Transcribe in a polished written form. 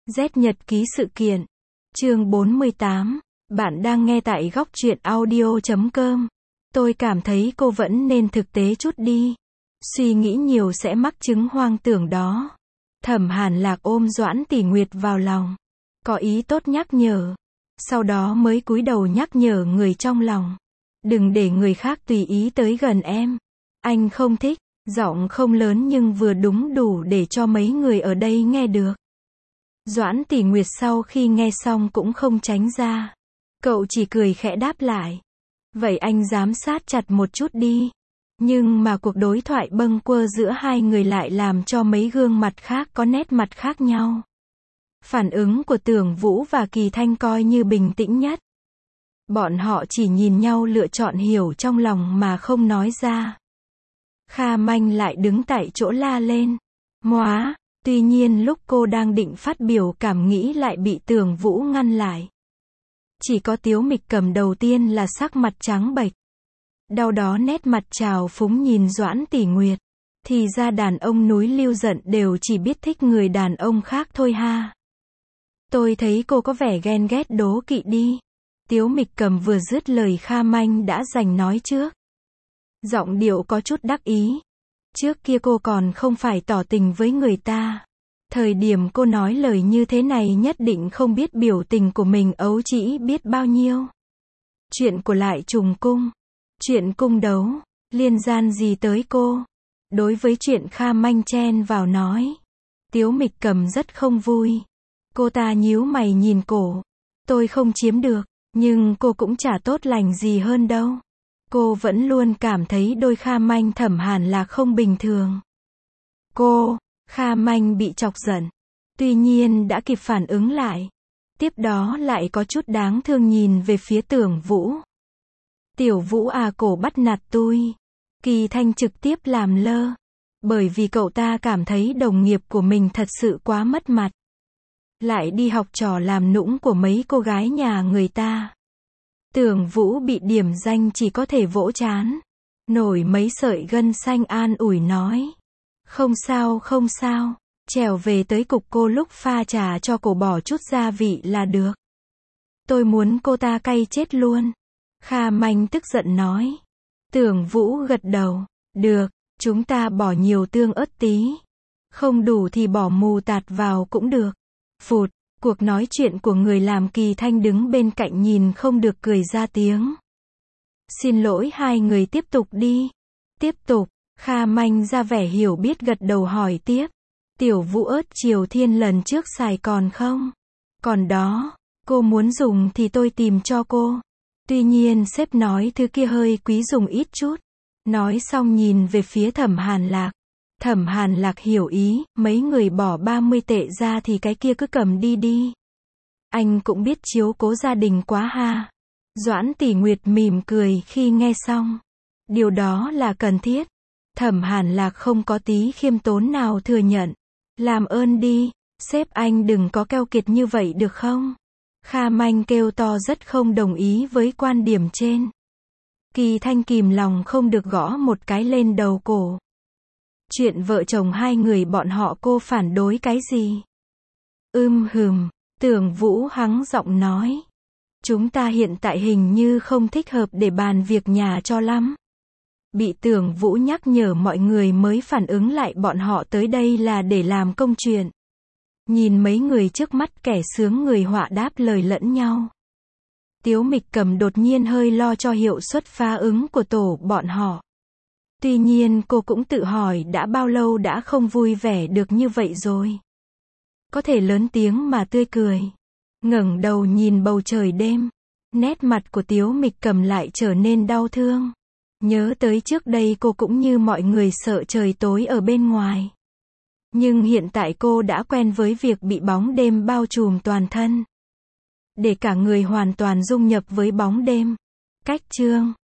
Z nhật ký sự kiện. Chương 48. Bạn đang nghe tại góc truyện audio.com. Tôi cảm thấy cô vẫn nên thực tế chút đi. Suy nghĩ nhiều sẽ mắc chứng hoang tưởng đó. Thẩm Hàn Lạc ôm Doãn Tỷ Nguyệt vào lòng. Có ý tốt nhắc nhở. Sau đó mới cúi đầu nhắc nhở người trong lòng. Đừng để người khác tùy ý tới gần em. Anh không thích. Giọng không lớn nhưng vừa đúng đủ để cho mấy người ở đây nghe được. Doãn Tỷ Nguyệt sau khi nghe xong cũng không tránh ra. Cậu chỉ cười khẽ đáp lại. Vậy anh giám sát chặt một chút đi. Nhưng mà cuộc đối thoại bâng quơ giữa hai người lại làm cho mấy gương mặt khác có nét mặt khác nhau. Phản ứng của Tưởng Vũ và Kỳ Thanh coi như bình tĩnh nhất. Bọn họ chỉ nhìn nhau lựa chọn hiểu trong lòng mà không nói ra. Kha Manh lại đứng tại chỗ la lên. Móa! Tuy nhiên lúc cô đang định phát biểu cảm nghĩ lại bị Tưởng Vũ ngăn lại. Chỉ có Tiếu Mịch Cầm đầu tiên là sắc mặt trắng bệch. Đau đó nét mặt trào phúng nhìn Doãn Tỷ Nguyệt. Thì ra đàn ông núi Lưu Giận đều chỉ biết thích người đàn ông khác thôi ha. Tôi thấy cô có vẻ ghen ghét đố kỵ đi. Tiếu Mịch Cầm vừa dứt lời Kha Manh đã giành nói trước. Giọng điệu có chút đắc ý. Trước kia cô còn không phải tỏ tình với người ta. Thời điểm cô nói lời như thế này nhất định không biết biểu tình của mình ấu trĩ biết bao nhiêu. Chuyện của Lại Trùng Cung. Chuyện cung đấu. Liên gian gì tới cô? Đối với chuyện Kha Manh chen vào nói. Tiếu Mịch Cầm rất không vui. Cô ta nhíu mày nhìn cổ. Tôi không chiếm được. Nhưng cô cũng chả tốt lành gì hơn đâu. Cô vẫn luôn cảm thấy đôi Kha Manh Thẩm Hàn Lạc không bình thường. Cô, Kha Manh bị chọc giận. Tuy nhiên đã kịp phản ứng lại. Tiếp đó lại có chút đáng thương nhìn về phía Tưởng Vũ. Tiểu Vũ à, cổ bắt nạt tôi. Kỳ Thanh trực tiếp làm lơ. Bởi vì cậu ta cảm thấy đồng nghiệp của mình thật sự quá mất mặt. Lại đi học trò làm nũng của mấy cô gái nhà người ta. Tưởng Vũ bị điểm danh chỉ có thể vỗ trán. Nổi mấy sợi gân xanh an ủi nói. Không sao không sao. Trèo về tới cục cô lúc pha trà cho cổ bỏ chút gia vị là được. Tôi muốn cô ta cay chết luôn. Kha Manh tức giận nói. Tưởng Vũ gật đầu. Được, chúng ta bỏ nhiều tương ớt tí. Không đủ thì bỏ mù tạt vào cũng được. Phụt. Cuộc nói chuyện của người làm Kỳ Thanh đứng bên cạnh nhìn không được cười ra tiếng. Xin lỗi, hai người tiếp tục đi. Tiếp tục. Kha Manh ra vẻ hiểu biết gật đầu hỏi tiếp. Tiểu Vũ ớt Triều Thiên lần trước xài còn không? Còn đó. Cô muốn dùng thì tôi tìm cho cô. Tuy nhiên sếp nói thứ kia hơi quý, dùng ít chút. Nói xong nhìn về phía Thẩm Hàn Lạc. Thẩm Hàn Lạc hiểu ý, mấy người bỏ 30 tệ ra thì cái kia cứ cầm đi đi. Anh cũng biết chiếu cố gia đình quá ha. Doãn Tỷ Nguyệt mỉm cười khi nghe xong. Điều đó là cần thiết. Thẩm Hàn Lạc không có tí khiêm tốn nào thừa nhận. Làm ơn đi, sếp anh đừng có keo kiệt như vậy được không? Kha Manh kêu to rất không đồng ý với quan điểm trên. Kỳ Thanh kìm lòng không được gõ một cái lên đầu cổ. Chuyện vợ chồng hai người bọn họ cô phản đối cái gì? Tưởng Vũ hắng giọng nói. Chúng ta hiện tại hình như không thích hợp để bàn việc nhà cho lắm. Bị Tưởng Vũ nhắc nhở mọi người mới phản ứng lại bọn họ tới đây là để làm công chuyện. Nhìn mấy người trước mắt kẻ sướng người họa đáp lời lẫn nhau. Tiếu Mịch Cầm đột nhiên hơi lo cho hiệu suất phá ứng của tổ bọn họ. Tuy nhiên cô cũng tự hỏi đã bao lâu đã không vui vẻ được như vậy rồi. Có thể lớn tiếng mà tươi cười. Ngẩng đầu nhìn bầu trời đêm. Nét mặt của Tiếu Mịch Cầm lại trở nên đau thương. Nhớ tới trước đây cô cũng như mọi người sợ trời tối ở bên ngoài. Nhưng hiện tại cô đã quen với việc bị bóng đêm bao trùm toàn thân. Để cả người hoàn toàn dung nhập với bóng đêm. Cách chương